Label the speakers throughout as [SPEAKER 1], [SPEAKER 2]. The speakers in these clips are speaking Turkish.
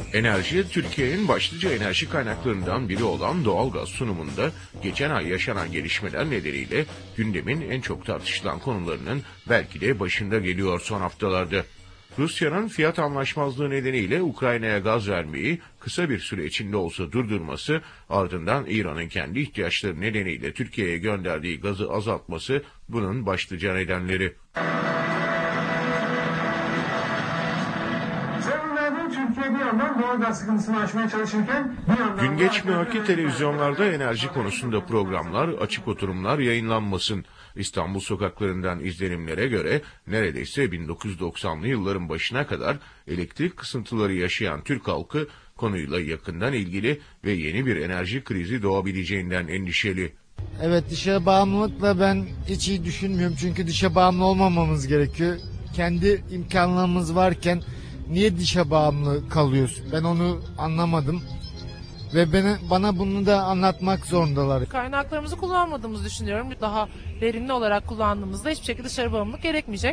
[SPEAKER 1] Enerji, Türkiye'nin başlıca enerji kaynaklarından biri olan doğalgaz sunumunda geçen ay yaşanan gelişmeler nedeniyle gündemin en çok tartışılan konularının belki de başında geliyor son haftalarda. Rusya'nın fiyat anlaşmazlığı nedeniyle Ukrayna'ya gaz vermeyi kısa bir süre içinde olsa durdurması, ardından İran'ın kendi ihtiyaçları nedeniyle Türkiye'ye gönderdiği gazı azaltması bunun başlıca nedenleri. Gün geçmiyor ki televizyonlarda enerji konusunda programlar, açık oturumlar yayınlanmasın. İstanbul sokaklarından izlenimlere göre neredeyse 1990'lı yılların başına kadar elektrik kısıntıları yaşayan Türk halkı konuyla yakından ilgili ve yeni bir enerji krizi doğabileceğinden endişeli.
[SPEAKER 2] Evet, dışa bağımlılıkla ben hiç iyi düşünmüyorum çünkü dışa bağımlı olmamamız gerekiyor. Kendi imkanlarımız varken niye dışa bağımlı kalıyoruz? Ben onu anlamadım. Ve bana bunu da anlatmak zorundalar.
[SPEAKER 3] Kaynaklarımızı kullanmadığımızı düşünüyorum. Daha verimli olarak kullandığımızda hiçbir şekilde dışarı bağımlılık gerekmeyecek.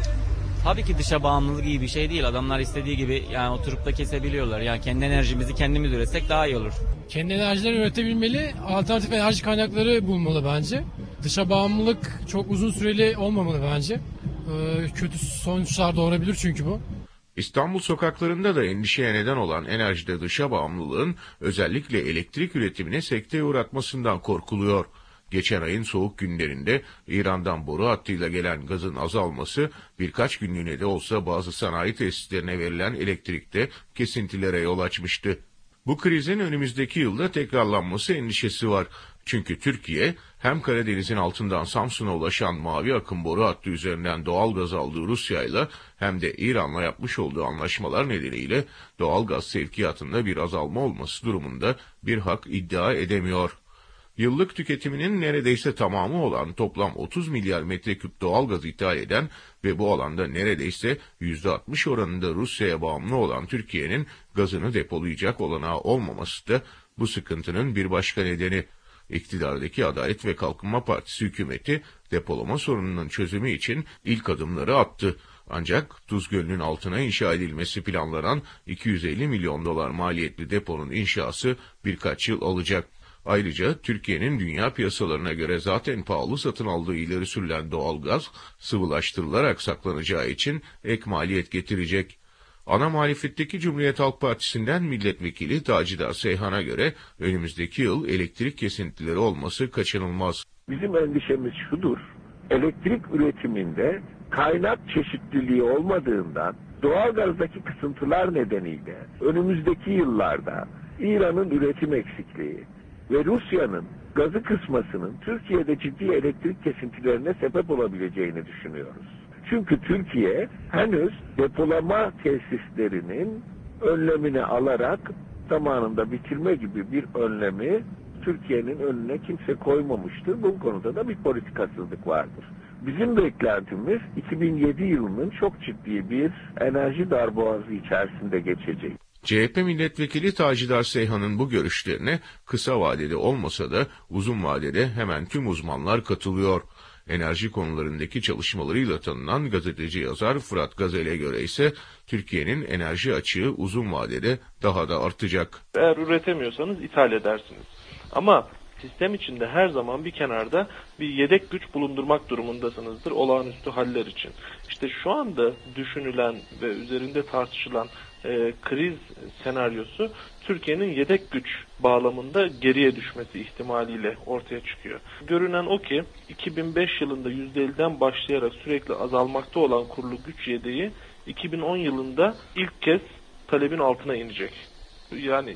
[SPEAKER 4] Tabii ki dışa bağımlılık iyi bir şey değil. Adamlar istediği gibi yani oturup da kesebiliyorlar. Yani kendi enerjimizi kendimiz üretsek daha iyi olur.
[SPEAKER 5] Kendi enerjileri üretebilmeli, alternatif enerji kaynakları bulmalı bence. Dışa bağımlılık çok uzun süreli olmamalı bence. Kötü sonuçlar doğurabilir çünkü bu.
[SPEAKER 1] İstanbul sokaklarında da endişeye neden olan enerjide dışa bağımlılığın özellikle elektrik üretimine sekteye uğratmasından korkuluyor. Geçen ayın soğuk günlerinde İran'dan boru hattıyla gelen gazın azalması birkaç günlüğüne de olsa bazı sanayi tesislerine verilen elektrikte kesintilere yol açmıştı. Bu krizin önümüzdeki yılda tekrarlanması endişesi var. Çünkü Türkiye hem Karadeniz'in altından Samsun'a ulaşan mavi akım boru hattı üzerinden doğalgaz aldığı Rusya'yla hem de İran'la yapmış olduğu anlaşmalar nedeniyle doğalgaz sevkiyatında bir azalma olması durumunda bir hak iddia edemiyor. Yıllık tüketiminin neredeyse tamamı olan toplam 30 milyar metreküp doğalgaz ithal eden ve bu alanda neredeyse %60 oranında Rusya'ya bağımlı olan Türkiye'nin gazını depolayacak olanağı olmaması da bu sıkıntının bir başka nedeni. İktidardaki Adalet ve Kalkınma Partisi hükümeti depolama sorununun çözümü için ilk adımları attı. Ancak Tuz Gölü'nün altına inşa edilmesi planlanan 250 milyon dolar maliyetli deponun inşası birkaç yıl alacak. Ayrıca Türkiye'nin dünya piyasalarına göre zaten pahalı satın aldığı ileri sürülen doğalgaz sıvılaştırılarak saklanacağı için ek maliyet getirecek. Ana muhalefetteki Cumhuriyet Halk Partisi'nden milletvekili Tacidar Seyhan'a göre önümüzdeki yıl elektrik kesintileri olması kaçınılmaz.
[SPEAKER 6] Bizim endişemiz şudur: elektrik üretiminde kaynak çeşitliliği olmadığından doğalgazdaki kısıntılar nedeniyle önümüzdeki yıllarda İran'ın üretim eksikliği ve Rusya'nın gazı kısmasının Türkiye'de ciddi elektrik kesintilerine sebep olabileceğini düşünüyoruz. Çünkü Türkiye henüz depolama tesislerinin önlemini alarak zamanında bitirme gibi bir önlemi Türkiye'nin önüne kimse koymamıştır. Bu konuda da bir politikasızlık vardır. Bizim beklentimiz 2007 yılının çok ciddi bir enerji darboğazı içerisinde geçecek.
[SPEAKER 1] CHP milletvekili Tacidar Seyhan'ın bu görüşlerine kısa vadede olmasa da uzun vadede hemen tüm uzmanlar katılıyor. Enerji konularındaki çalışmalarıyla tanınan gazeteci yazar Fırat Gazel'e göre ise Türkiye'nin enerji açığı uzun vadede daha da artacak.
[SPEAKER 7] Eğer üretemiyorsanız ithal edersiniz. Ama sistem içinde her zaman bir kenarda bir yedek güç bulundurmak durumundasınızdır olağanüstü haller için. İşte şu anda düşünülen ve üzerinde tartışılan kriz senaryosu Türkiye'nin yedek güç bağlamında geriye düşmesi ihtimaliyle ortaya çıkıyor. Görünen o ki 2005 yılında %50'den başlayarak sürekli azalmakta olan kurulu güç yedeği 2010 yılında ilk kez talebin altına inecek. Yani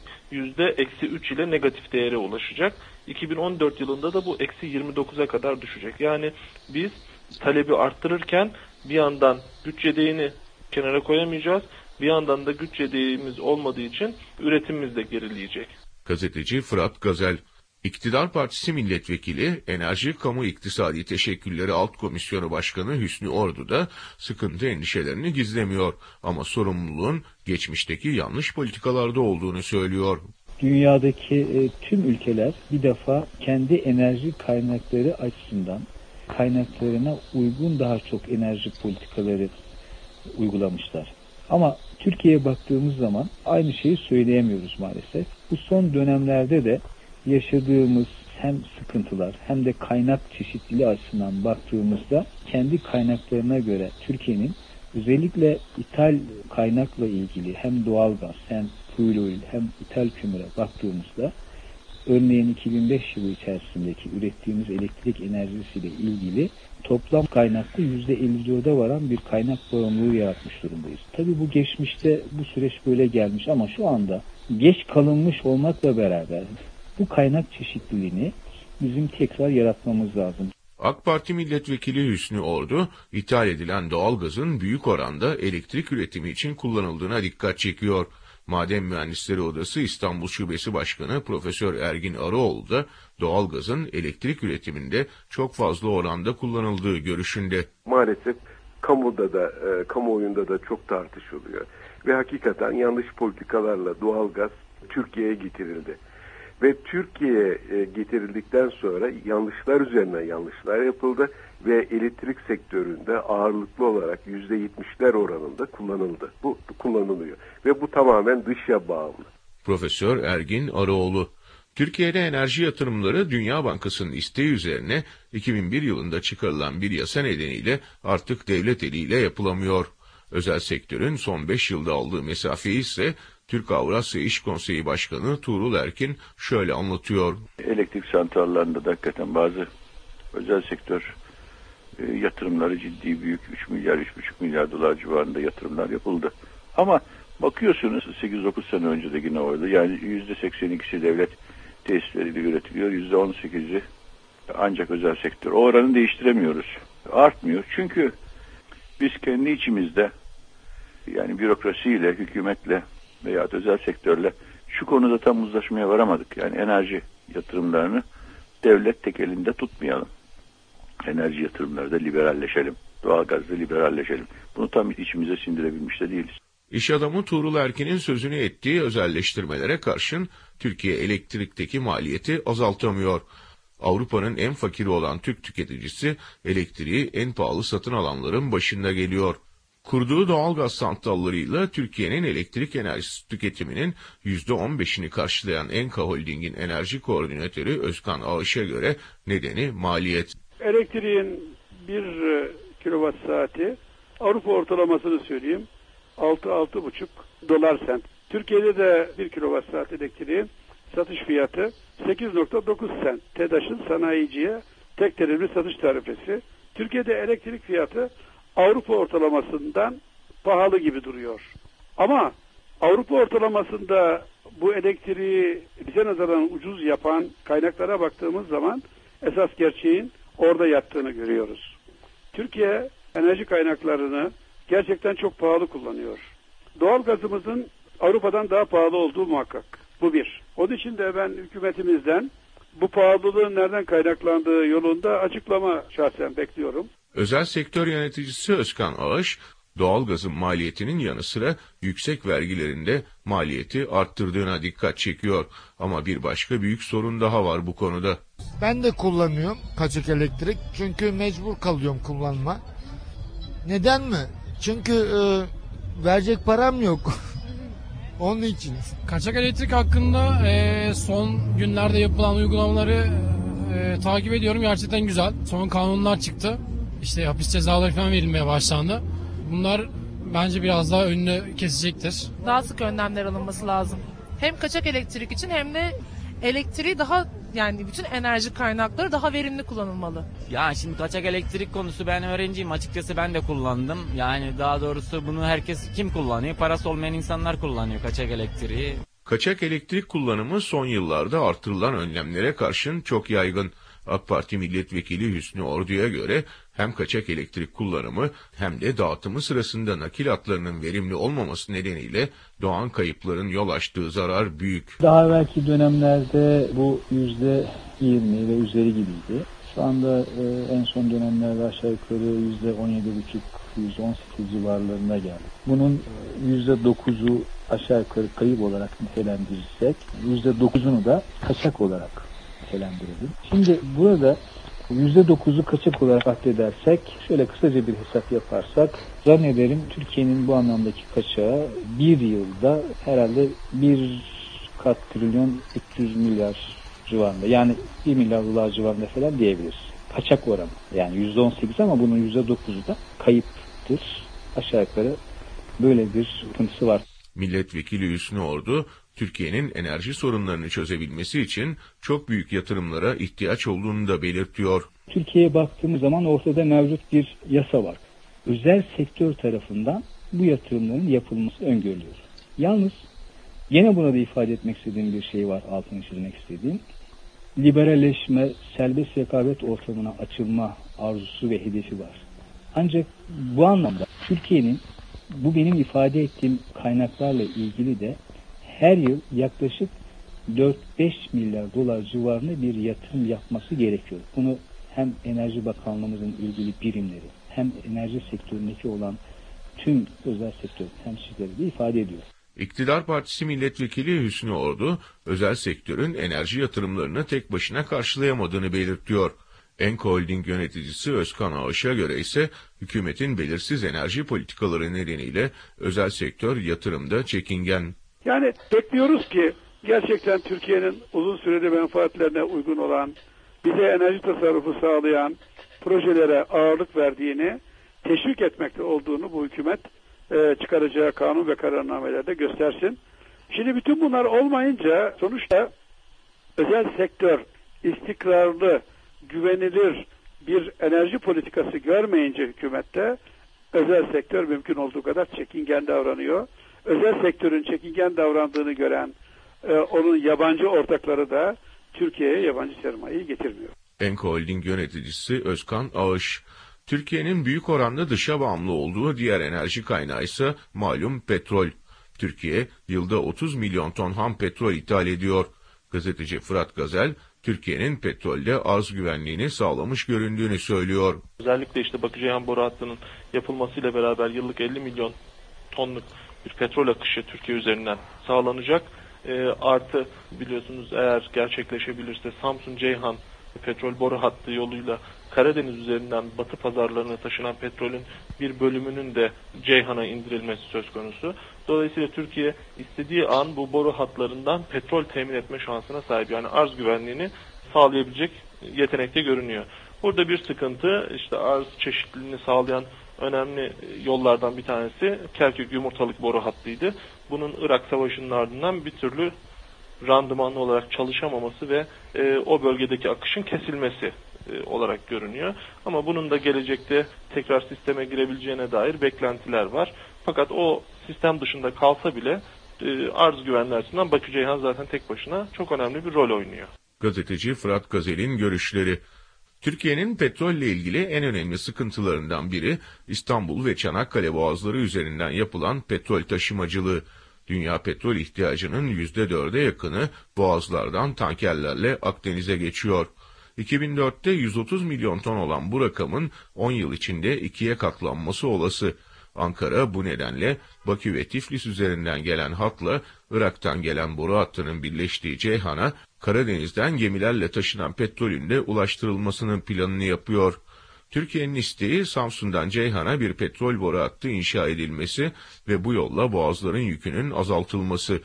[SPEAKER 7] %-3 ile negatif değere ulaşacak. 2014 yılında da bu -29'a kadar düşecek. Yani biz talebi arttırırken bir yandan güç yedeğini kenara koyamayacağız. Bir yandan da güç yedeğimiz olmadığı için üretimimiz de gerileyecek.
[SPEAKER 1] Gazeteci Fırat Gazel, İktidar Partisi Milletvekili Enerji Kamu İktisadi Teşekkülleri Alt Komisyonu Başkanı Hüsnü Ordu da sıkıntı endişelerini gizlemiyor ama sorumluluğun geçmişteki yanlış politikalarda olduğunu söylüyor.
[SPEAKER 8] Dünyadaki tüm ülkeler bir defa kendi enerji kaynakları açısından kaynaklarına uygun daha çok enerji politikaları uygulamışlar. Ama Türkiye'ye baktığımız zaman aynı şeyi söyleyemiyoruz maalesef. Bu son dönemlerde de yaşadığımız hem sıkıntılar hem de kaynak çeşitliliği açısından baktığımızda kendi kaynaklarına göre Türkiye'nin özellikle ithal kaynakla ilgili hem doğalgaz hem fuel oil hem ithal kömüre baktığımızda örneğin 2005 yılı içerisindeki ürettiğimiz elektrik enerjisiyle ilgili toplam kaynaklı %54'e varan bir kaynak bağımlılığı yaratmış durumdayız. Tabii bu geçmişte bu süreç böyle gelmiş ama şu anda geç kalınmış olmakla beraber bu kaynak çeşitliliğini bizim tekrar yaratmamız lazım.
[SPEAKER 1] AK Parti Milletvekili Hüsnü Ordu, ithal edilen doğalgazın büyük oranda elektrik üretimi için kullanıldığına dikkat çekiyor. Maden Mühendisleri Odası İstanbul Şubesi Başkanı Profesör Ergin Arıoğlu da doğalgazın elektrik üretiminde çok fazla oranda kullanıldığı görüşünde.
[SPEAKER 9] Maalesef kamuoyunda da çok tartışılıyor ve hakikaten yanlış politikalarla doğalgaz Türkiye'ye getirildi. Ve Türkiye'ye getirildikten sonra yanlışlar üzerine yanlışlar yapıldı ve elektrik sektöründe ağırlıklı olarak %70'ler oranında kullanıldı. Bu kullanılıyor ve bu tamamen dışa bağımlı.
[SPEAKER 1] Profesör Ergin Arıoğlu, Türkiye'de enerji yatırımları Dünya Bankası'nın isteği üzerine 2001 yılında çıkarılan bir yasa nedeniyle artık devlet eliyle yapılamıyor. Özel sektörün son 5 yılda aldığı mesafeyi ise Türk-Avrasya İş Konseyi Başkanı Tuğrul Erkin şöyle anlatıyor.
[SPEAKER 10] Elektrik santrallerinde de hakikaten bazı özel sektör yatırımları ciddi büyük 3 milyar, 3,5 milyar dolar civarında yatırımlar yapıldı. Ama bakıyorsunuz 8-9 sene önce de yine orada yani %82'si devlet tesisleriyle üretiliyor, %18'i ancak özel sektör. O oranı değiştiremiyoruz. Artmıyor çünkü biz kendi içimizde yani bürokrasiyle, hükümetle veya özel sektörle şu konuda tam uzlaşmaya varamadık. Yani enerji yatırımlarını devlet tek elinde tutmayalım. Enerji yatırımlarda liberalleşelim. Doğalgazda liberalleşelim. Bunu tam içimize sindirebilmiş de değiliz.
[SPEAKER 1] İş adamı Tuğrul Erkin'in sözünü ettiği özelleştirmelere karşın Türkiye elektrikteki maliyeti azaltamıyor. Avrupa'nın en fakiri olan Türk tüketicisi elektriği en pahalı satın alanların başında geliyor. Kurduğu doğalgaz santrallarıyla Türkiye'nin elektrik enerjisi tüketiminin %15'ini karşılayan Enka Holding'in enerji koordinatörü Özkan Ağış'a göre nedeni maliyet.
[SPEAKER 11] Elektriğin 1 kilowatt saati Avrupa ortalamasını söyleyeyim 6-6,5 dolar sent. Türkiye'de de 1 kilowatt saat elektriğin satış fiyatı 8,9 sent. TEDAŞ'ın sanayiciye tek tarifli satış tarifesi. Türkiye'de elektrik fiyatı Avrupa ortalamasından pahalı gibi duruyor. Ama Avrupa ortalamasında bu elektriği bize nazaran ucuz yapan kaynaklara baktığımız zaman esas gerçeğin orada yattığını görüyoruz. Türkiye enerji kaynaklarını gerçekten çok pahalı kullanıyor. Doğalgazımızın Avrupa'dan daha pahalı olduğu muhakkak. Bu bir. Onun için de ben hükümetimizden bu pahalılığın nereden kaynaklandığı yolunda açıklama şahsen bekliyorum.
[SPEAKER 1] Özel sektör yöneticisi Özkan Ağış, doğalgazın maliyetinin yanı sıra yüksek vergilerinde maliyeti arttırdığına dikkat çekiyor. Ama bir başka büyük sorun daha var bu konuda.
[SPEAKER 2] Ben de kullanıyorum kaçak elektrik çünkü mecbur kalıyorum kullanma. Neden mi? Çünkü verecek param yok. Onun için.
[SPEAKER 5] Kaçak elektrik hakkında son günlerde yapılan uygulamaları takip ediyorum. Gerçekten güzel. Son kanunlar çıktı. İşte hapis cezaları falan verilmeye başlandı. Bunlar bence biraz daha önünü kesecektir.
[SPEAKER 3] Daha sık önlemler alınması lazım. Hem kaçak elektrik için hem de elektriği daha yani bütün enerji kaynakları daha verimli kullanılmalı.
[SPEAKER 4] Ya şimdi kaçak elektrik konusu ben öğrenciyim. Açıkçası ben de kullandım. Yani daha doğrusu bunu herkes kim kullanıyor? Parası olmayan insanlar kullanıyor kaçak elektriği.
[SPEAKER 1] Kaçak elektrik kullanımı son yıllarda artırılan önlemlere karşın çok yaygın. AK Parti Milletvekili Hüsnü Ordu'ya göre hem kaçak elektrik kullanımı hem de dağıtımı sırasında nakil hatlarının verimli olmaması nedeniyle doğan kayıpların yol açtığı zarar büyük.
[SPEAKER 8] Daha evvelki dönemlerde bu %20 ve üzeri gibiydi. Şu anda en son dönemlerde aşağı yukarı %17,5-%18 civarlarına geldi. Bunun %9'u aşağı yukarı kayıp olarak nitelendirirsek %9'unu da kaçak olarak nitelendirelim. Şimdi burada %9'u kaçak olarak addedersek, şöyle kısaca bir hesap yaparsak, zannederim Türkiye'nin bu anlamdaki kaçağı bir yılda herhalde 1,3 civarında. Yani 1 milyar dolar civarında falan diyebiliriz. Kaçak oranı. Yani %18 ama bunun %9'u da kayıptır. Aşağı yukarı böyle bir sıkıntısı var.
[SPEAKER 1] Milletvekili Hüsnü Ordu, Türkiye'nin enerji sorunlarını çözebilmesi için çok büyük yatırımlara ihtiyaç olduğunu da belirtiyor.
[SPEAKER 8] Türkiye'ye baktığımız zaman ortada mevcut bir yasa var. Özel sektör tarafından bu yatırımların yapılması öngörülüyor. Yalnız yine buna da ifade etmek istediğim bir şey var, altını çizmek istediğim. Liberalleşme, serbest rekabet ortamına açılma arzusu ve hedefi var. Ancak bu anlamda Türkiye'nin bu benim ifade ettiğim kaynaklarla ilgili de her yıl yaklaşık 4-5 milyar dolar civarında bir yatırım yapması gerekiyor. Bunu hem Enerji Bakanlığımızın ilgili birimleri hem enerji sektöründeki olan tüm özel sektör temsilcileri de ifade ediyor.
[SPEAKER 1] İktidar Partisi Milletvekili Hüsnü Ordu, özel sektörün enerji yatırımlarını tek başına karşılayamadığını belirtiyor. Enko Holding yöneticisi Özkan Ağaç'a göre ise hükümetin belirsiz enerji politikaları nedeniyle özel sektör yatırımda çekingen.
[SPEAKER 11] Yani bekliyoruz ki gerçekten Türkiye'nin uzun süreli menfaatlerine uygun olan, bize enerji tasarrufu sağlayan projelere ağırlık verdiğini, teşvik etmekte olduğunu bu hükümet çıkaracağı kanun ve kararnamelerde göstersin. Şimdi bütün bunlar olmayınca sonuçta özel sektör istikrarlı, güvenilir bir enerji politikası görmeyince hükümette özel sektör mümkün olduğu kadar çekingen davranıyor. Özel sektörün çekingen davrandığını gören onun yabancı ortakları da Türkiye'ye yabancı sermayeyi getirmiyor.
[SPEAKER 1] Enko Holding yöneticisi Özkan Ağaç, Türkiye'nin büyük oranda dışa bağımlı olduğu diğer enerji kaynağı ise malum petrol. Türkiye yılda 30 milyon ton ham petrol ithal ediyor. Gazeteci Fırat Gazel, Türkiye'nin petrolde arz güvenliğini sağlamış göründüğünü söylüyor.
[SPEAKER 7] Özellikle işte Bakü-Ceyhan boru hattının yapılmasıyla beraber yıllık 50 milyon tonluk bir petrol akışı Türkiye üzerinden sağlanacak. Artı biliyorsunuz eğer gerçekleşebilirse Samsun-Ceyhan petrol boru hattı yoluyla Karadeniz üzerinden batı pazarlarına taşınan petrolün bir bölümünün de Ceyhan'a indirilmesi söz konusu. Dolayısıyla Türkiye istediği an bu boru hatlarından petrol temin etme şansına sahip. Yani arz güvenliğini sağlayabilecek yetenekte görünüyor. Burada bir sıkıntı, işte arz çeşitliliğini sağlayan önemli yollardan bir tanesi Kerkük yumurtalık boru hattıydı. Bunun Irak Savaşı'nın ardından bir türlü randımanlı olarak çalışamaması ve o bölgedeki akışın kesilmesi olarak görünüyor. Ama bunun da gelecekte tekrar sisteme girebileceğine dair beklentiler var. Fakat o sistem dışında kalsa bile arz güvenliği açısından Bakü-Ceyhan zaten tek başına çok önemli bir rol oynuyor.
[SPEAKER 1] Gazeteci Fırat Gazel'in görüşleri. Türkiye'nin petrolle ilgili en önemli sıkıntılarından biri İstanbul ve Çanakkale boğazları üzerinden yapılan petrol taşımacılığı. Dünya petrol ihtiyacının %4'e yakını boğazlardan tankerlerle Akdeniz'e geçiyor. 2004'te 130 milyon ton olan bu rakamın 10 yıl içinde 2'ye katlanması olası. Ankara bu nedenle Bakü ve Tiflis üzerinden gelen hatla Irak'tan gelen boru hattının birleştiği Ceyhan'a Karadeniz'den gemilerle taşınan petrolün de ulaştırılmasının planını yapıyor. Türkiye'nin isteği Samsun'dan Ceyhan'a bir petrol boru hattı inşa edilmesi ve bu yolla boğazların yükünün azaltılması.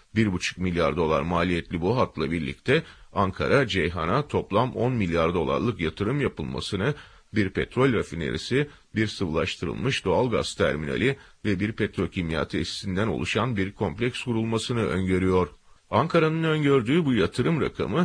[SPEAKER 1] 1,5 milyar dolar maliyetli bu hatla birlikte Ankara, Ceyhan'a toplam 10 milyar dolarlık yatırım yapılmasını, bir petrol rafinerisi, bir sıvılaştırılmış doğalgaz terminali ve bir petrokimya tesisinden oluşan bir kompleks kurulmasını öngörüyor. Ankara'nın öngördüğü bu yatırım rakamı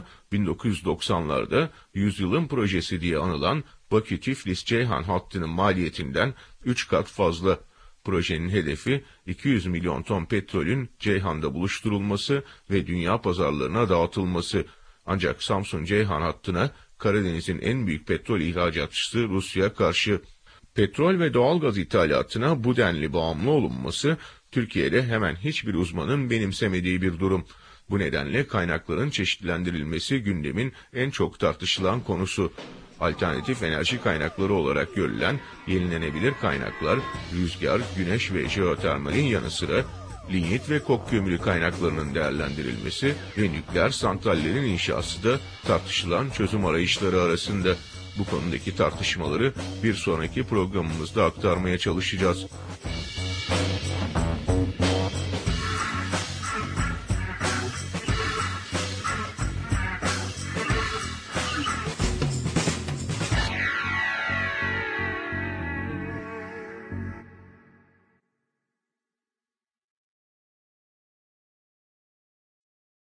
[SPEAKER 1] 1990'larda yüzyılın projesi diye anılan Bakü-Tiflis-Ceyhan hattının maliyetinden 3 kat fazla. Projenin hedefi 200 milyon ton petrolün Ceyhan'da buluşturulması ve dünya pazarlarına dağıtılması. Ancak Samsun-Ceyhan hattına Karadeniz'in en büyük petrol ihracatçısı Rusya karşı. Petrol ve doğalgaz ithalatına bu denli bağımlı olunması, Türkiye'de hemen hiçbir uzmanın benimsemediği bir durum. Bu nedenle kaynakların çeşitlendirilmesi gündemin en çok tartışılan konusu. Alternatif enerji kaynakları olarak görülen yenilenebilir kaynaklar, rüzgar, güneş ve jeotermalin yanı sıra linyit ve kok kömürü kaynaklarının değerlendirilmesi ve nükleer santrallerin inşası da tartışılan çözüm arayışları arasında. Bu konudaki tartışmaları bir sonraki programımızda aktarmaya çalışacağız.